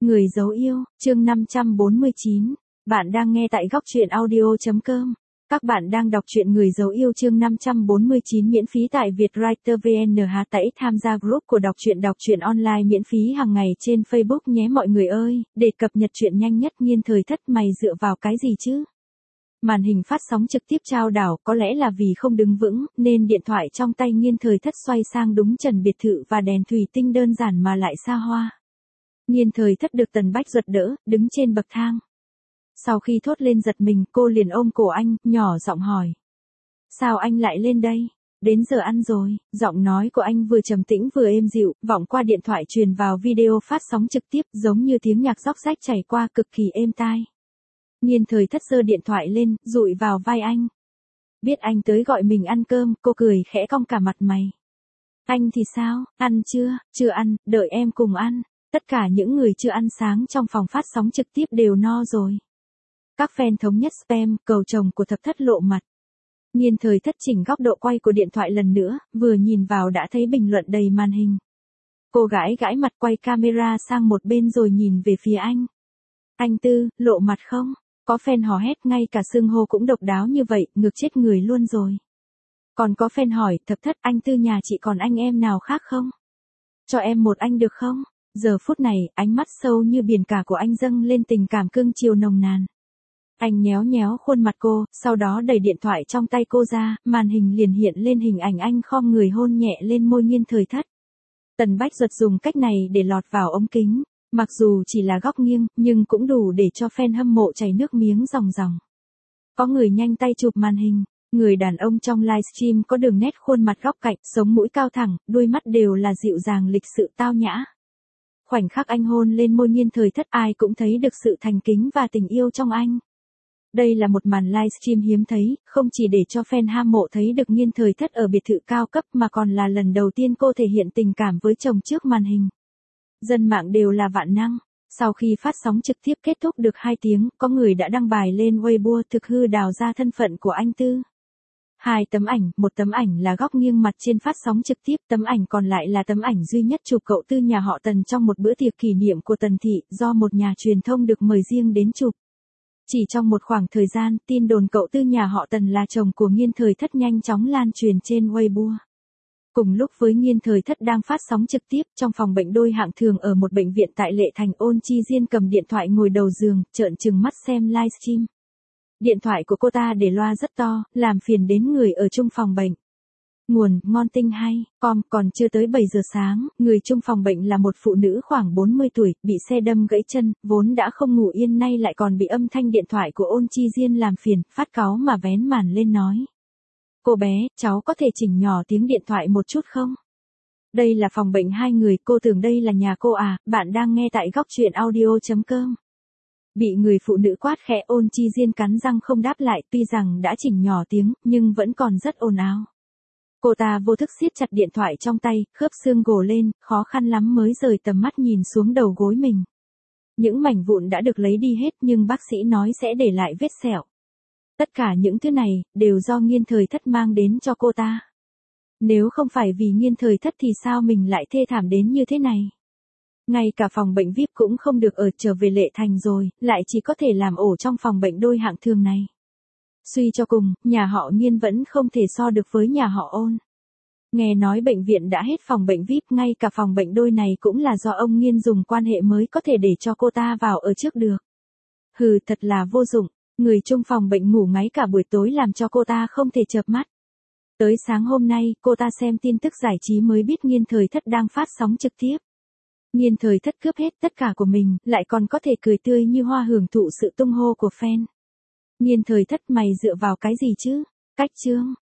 Người dấu yêu, chương 549. Bạn đang nghe tại góc truyện audio.com. Các bạn đang đọc truyện Người dấu yêu chương 549 miễn phí tại Vietwriter VN. Hãy tham gia group của đọc truyện online miễn phí hàng ngày trên Facebook nhé mọi người ơi, để cập nhật truyện nhanh nhất. Nghiên thời thất mày dựa vào cái gì chứ? Màn hình phát sóng trực tiếp trao đảo, có lẽ là vì không đứng vững, nên điện thoại trong tay Nghiên thời thất xoay sang đúng trần biệt thự và đèn thủy tinh đơn giản mà lại xa hoa. Nghiên thời thất được Tần Bách Duật đỡ, đứng trên bậc thang. Sau khi thốt lên giật mình, cô liền ôm cổ anh, nhỏ giọng hỏi. Sao anh lại lên đây? Đến giờ ăn rồi. Giọng nói của anh vừa trầm tĩnh vừa êm dịu, vọng qua điện thoại truyền vào video phát sóng trực tiếp, giống như tiếng nhạc róc rách chảy qua, cực kỳ êm tai. Nghiên thời thất giơ điện thoại lên, dụi vào vai anh. Biết anh tới gọi mình ăn cơm, cô cười khẽ cong cả mặt mày. Anh thì sao, ăn chưa? Chưa ăn, đợi em cùng ăn. Tất cả những người chưa ăn sáng trong phòng phát sóng trực tiếp đều no rồi. Các fan thống nhất spam, cầu chồng của thập thất lộ mặt. Nghiên thời thất chỉnh góc độ quay của điện thoại lần nữa, vừa nhìn vào đã thấy bình luận đầy màn hình. Cô gái gãi mặt quay camera sang một bên rồi nhìn về phía anh. Anh Tư, lộ mặt không? Có fan hò hét, ngay cả xưng hô cũng độc đáo như vậy, ngược chết người luôn rồi. Còn có fan hỏi, thập thất, anh Tư nhà chị còn anh em nào khác không? Cho em một anh được không? Giờ phút này, ánh mắt sâu như biển cả của anh dâng lên tình cảm cưng chiều nồng nàn. Anh nhéo nhéo khuôn mặt cô, sau đó đẩy điện thoại trong tay cô ra, màn hình liền hiện lên hình ảnh anh khom người hôn nhẹ lên môi Nghiên thời thất. Tần Bách Duật dùng cách này để lọt vào ống kính, mặc dù chỉ là góc nghiêng, nhưng cũng đủ để cho fan hâm mộ chảy nước miếng ròng ròng. Có người nhanh tay chụp màn hình, người đàn ông trong livestream có đường nét khuôn mặt góc cạnh, sống mũi cao thẳng, đuôi mắt đều là dịu dàng lịch sự tao nhã. Khoảnh khắc anh hôn lên môi Nghiên thời thất, ai cũng thấy được sự thành kính và tình yêu trong anh. Đây là một màn livestream hiếm thấy, không chỉ để cho fan hâm mộ thấy được Nghiên thời thất ở biệt thự cao cấp mà còn là lần đầu tiên cô thể hiện tình cảm với chồng trước màn hình. Dân mạng đều là vạn năng. Sau khi phát sóng trực tiếp kết thúc được 2 tiếng, có người đã đăng bài lên Weibo thực hư đào ra thân phận của anh Tư. 2 tấm ảnh, một tấm ảnh là góc nghiêng mặt trên phát sóng trực tiếp, tấm ảnh còn lại là tấm ảnh duy nhất chụp cậu Tư nhà họ Tần trong một bữa tiệc kỷ niệm của Tần thị, do một nhà truyền thông được mời riêng đến chụp. Chỉ trong một khoảng thời gian, tin đồn cậu Tư nhà họ Tần là chồng của Nghiên thời thất nhanh chóng lan truyền trên Weibo. Cùng lúc với Nghiên thời thất đang phát sóng trực tiếp, trong phòng bệnh đôi hạng thường ở một bệnh viện tại Lệ Thành, Ôn Chi Diên cầm điện thoại ngồi đầu giường, trợn trừng mắt xem livestream. Điện thoại của cô ta để loa rất to, làm phiền đến người ở chung phòng bệnh. Nguồn, ngon tinh hay, còn chưa tới 7 giờ sáng, người chung phòng bệnh là một phụ nữ khoảng 40 tuổi, bị xe đâm gãy chân, vốn đã không ngủ yên nay lại còn bị âm thanh điện thoại của Ôn Chi Diên làm phiền, phát cáu mà vén màn lên nói. Cô bé, cháu có thể chỉnh nhỏ tiếng điện thoại một chút không? Đây là phòng bệnh 2 người, cô tưởng đây là nhà cô à, bạn đang nghe tại góc truyện audio.com. Bị người phụ nữ quát khẽ, Ôn Chi Diên cắn răng không đáp lại, tuy rằng đã chỉnh nhỏ tiếng, nhưng vẫn còn rất ồn ào. Cô ta vô thức siết chặt điện thoại trong tay, khớp xương gồ lên, khó khăn lắm mới rời tầm mắt nhìn xuống đầu gối mình. Những mảnh vụn đã được lấy đi hết nhưng bác sĩ nói sẽ để lại vết sẹo. Tất cả những thứ này, đều do Nghiên thời thất mang đến cho cô ta. Nếu không phải vì Nghiên thời thất thì sao mình lại thê thảm đến như thế này? Ngay cả phòng bệnh VIP cũng không được ở, trở về Lệ Thành rồi, lại chỉ có thể làm ổ trong phòng bệnh đôi hạng thường này. Suy cho cùng, nhà họ Nghiên vẫn không thể so được với nhà họ Ôn. Nghe nói bệnh viện đã hết phòng bệnh VIP, ngay cả phòng bệnh đôi này cũng là do ông Nghiên dùng quan hệ mới có thể để cho cô ta vào ở trước được. Hừ, thật là vô dụng, người chung phòng bệnh ngủ ngáy cả buổi tối làm cho cô ta không thể chợp mắt. Tới sáng hôm nay, cô ta xem tin tức giải trí mới biết Nghiên thời thất đang phát sóng trực tiếp. Nghiên thời thất cướp hết tất cả của mình, lại còn có thể cười tươi như hoa hưởng thụ sự tung hô của fan. Nghiên thời thất, mày dựa vào cái gì chứ? Cách chương.